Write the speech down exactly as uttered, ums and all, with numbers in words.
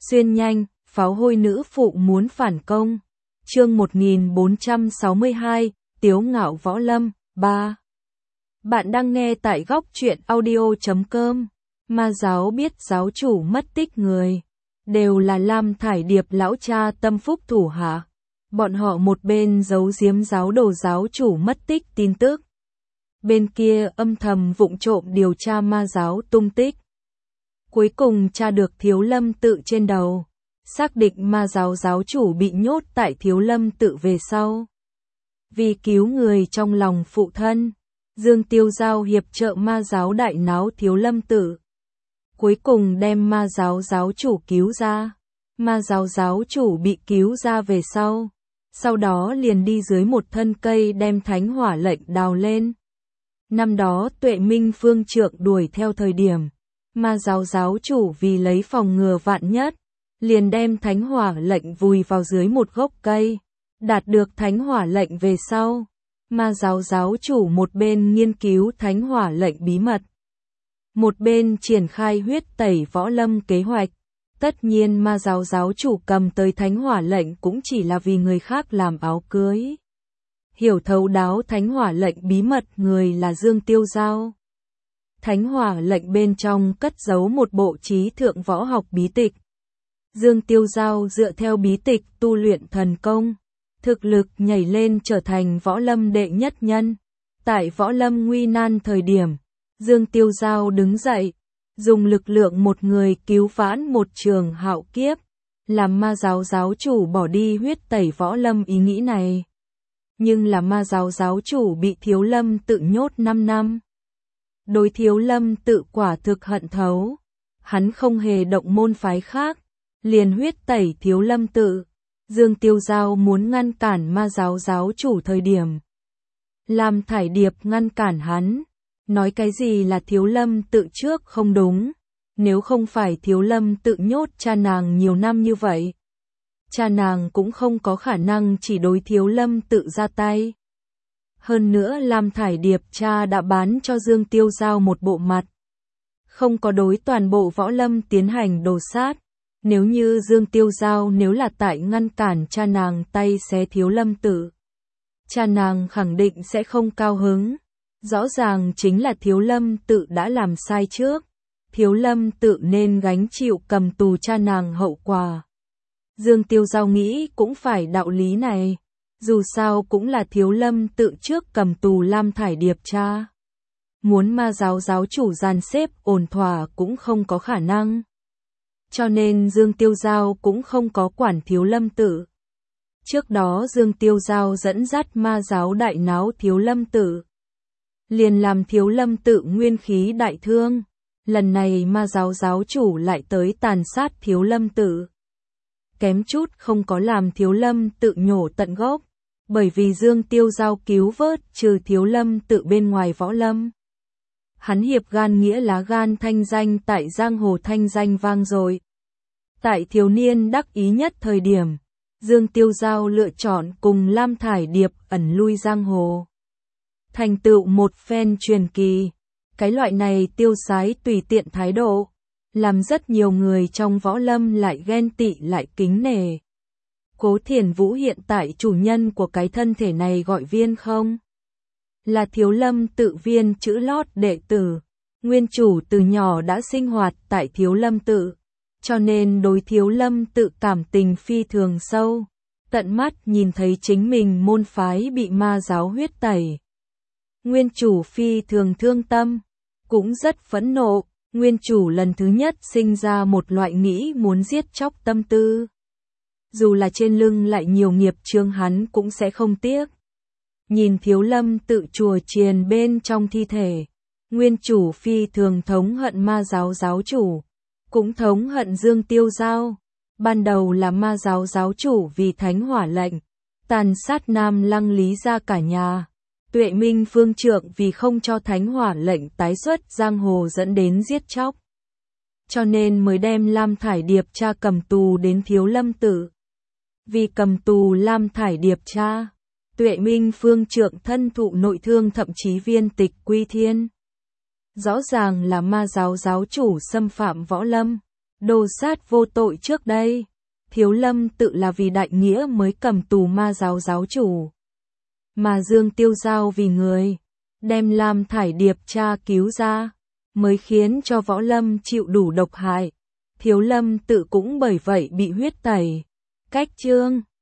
Xuyên nhanh, pháo hôi nữ phụ muốn phản công. Chương một nghìn bốn trăm sáu mươi hai, Tiếu ngạo võ lâm, ba. Bạn đang nghe tại góc truyện audio chấm com. Ma giáo biết giáo chủ mất tích người, đều là Lam Thải Điệp lão cha tâm phúc thủ hạ. Bọn họ một bên giấu giếm giáo đồ giáo chủ mất tích tin tức, bên kia âm thầm vụng trộm điều tra ma giáo tung tích. Cuối cùng tra được Thiếu Lâm tự trên đầu, xác định ma giáo giáo chủ bị nhốt tại Thiếu Lâm tự về sau. Vì cứu người trong lòng phụ thân, Dương Tiêu Giao hiệp trợ ma giáo đại náo Thiếu Lâm tự. Cuối cùng đem ma giáo giáo chủ cứu ra. Ma giáo giáo chủ bị cứu ra về sau. Sau đó liền đi dưới một thân cây đem thánh hỏa lệnh đào lên. Năm đó Tuệ Minh Phương Trượng đuổi theo thời điểm, ma giáo giáo chủ vì lấy phòng ngừa vạn nhất, liền đem thánh hỏa lệnh vùi vào dưới một gốc cây. Đạt được thánh hỏa lệnh về sau, ma giáo giáo chủ một bên nghiên cứu thánh hỏa lệnh bí mật, một bên triển khai huyết tẩy võ lâm kế hoạch. Tất nhiên ma giáo giáo chủ cầm tới thánh hỏa lệnh cũng chỉ là vì người khác làm áo cưới. Hiểu thấu đáo thánh hỏa lệnh bí mật người là Dương Tiêu Giao. Thánh hỏa lệnh bên trong cất giấu một bộ trí thượng võ học bí tịch. Dương Tiêu Giao dựa theo bí tịch tu luyện thần công, thực lực nhảy lên trở thành võ lâm đệ nhất nhân. Tại võ lâm nguy nan thời điểm, Dương Tiêu Giao đứng dậy, dùng lực lượng một người cứu vãn một trường hạo kiếp, làm ma giáo giáo chủ bỏ đi huyết tẩy võ lâm ý nghĩ này. Nhưng là ma giáo giáo chủ bị Thiếu Lâm tự nhốt năm năm. Đối Thiếu Lâm tự quả thực hận thấu, hắn không hề động môn phái khác, liền huyết tẩy Thiếu Lâm tự. Dương Tiêu Giao muốn ngăn cản ma giáo giáo chủ thời điểm, Lam Thải Điệp ngăn cản hắn, nói cái gì là Thiếu Lâm tự trước không đúng, nếu không phải Thiếu Lâm tự nhốt cha nàng nhiều năm như vậy, cha nàng cũng không có khả năng chỉ đối Thiếu Lâm tự ra tay. Hơn nữa Lam Thải Điệp cha đã bán cho Dương Tiêu Giao một bộ mặt, không có đối toàn bộ võ lâm tiến hành đồ sát. Nếu như Dương Tiêu Giao nếu là tại ngăn cản cha nàng tay xé Thiếu Lâm tự, cha nàng khẳng định sẽ không cao hứng. Rõ ràng chính là Thiếu Lâm tự đã làm sai trước, Thiếu Lâm tự nên gánh chịu cầm tù cha nàng hậu quả. Dương Tiêu Giao nghĩ cũng phải đạo lý này, dù sao cũng là Thiếu Lâm tự trước cầm tù Lam Thải Điệp cha. Muốn ma giáo giáo chủ dàn xếp ổn thỏa cũng không có khả năng. Cho nên Dương Tiêu Giao cũng không có quản Thiếu Lâm tự. Trước đó Dương Tiêu Giao dẫn dắt ma giáo đại náo Thiếu Lâm tự, liền làm Thiếu Lâm tự nguyên khí đại thương. Lần này ma giáo giáo chủ lại tới tàn sát Thiếu Lâm tự, kém chút không có làm Thiếu Lâm tự nhổ tận gốc, bởi vì Dương Tiêu Giao cứu vớt trừ Thiếu Lâm tự bên ngoài võ lâm. Hắn hiệp gan nghĩa lá gan thanh danh tại giang hồ thanh danh vang dội. Tại thiếu niên đắc ý nhất thời điểm, Dương Tiêu Giao lựa chọn cùng Lam Thải Điệp ẩn lui giang hồ, thành tựu một phen truyền kỳ. Cái loại này tiêu sái tùy tiện thái độ, làm rất nhiều người trong võ lâm lại ghen tị lại kính nể. Cố Thiền Vũ hiện tại chủ nhân của cái thân thể này gọi Viên không? Là Thiếu Lâm tự viên chữ lót đệ tử. Nguyên chủ từ nhỏ đã sinh hoạt tại Thiếu Lâm tự, cho nên đối Thiếu Lâm tự cảm tình phi thường sâu. Tận mắt nhìn thấy chính mình môn phái bị ma giáo huyết tẩy, Nguyên chủ phi thường thương tâm, cũng rất phẫn nộ. Nguyên chủ lần thứ nhất sinh ra một loại nghĩ muốn giết chóc tâm tư. Dù là trên lưng lại nhiều nghiệp chướng hắn cũng sẽ không tiếc. Nhìn Thiếu Lâm tự chùa chiền bên trong thi thể, Nguyên chủ phi thường thống hận ma giáo giáo chủ, cũng thống hận Dương Tiêu Giao. Ban đầu là ma giáo giáo chủ vì thánh hỏa lệnh, tàn sát Nam Lăng Lý gia cả nhà. Tuệ Minh Phương Trượng vì không cho thánh hỏa lệnh tái xuất giang hồ dẫn đến giết chóc, cho nên mới đem Lam Thải Điệp cha cầm tù đến Thiếu Lâm tự. Vì cầm tù Lam Thải Điệp cha, Tuệ Minh Phương Trượng thân thụ nội thương thậm chí viên tịch quy thiên. Rõ ràng là ma giáo giáo chủ xâm phạm võ lâm, đồ sát vô tội trước đây. Thiếu Lâm tự là vì đại nghĩa mới cầm tù ma giáo giáo chủ. Mà Dương Tiêu Giao vì người, đem Lam Thải Điệp tra cứu ra, mới khiến cho Võ Lâm chịu đủ độc hại. Thiếu Lâm tự cũng bởi vậy bị huyết tẩy. Cách chương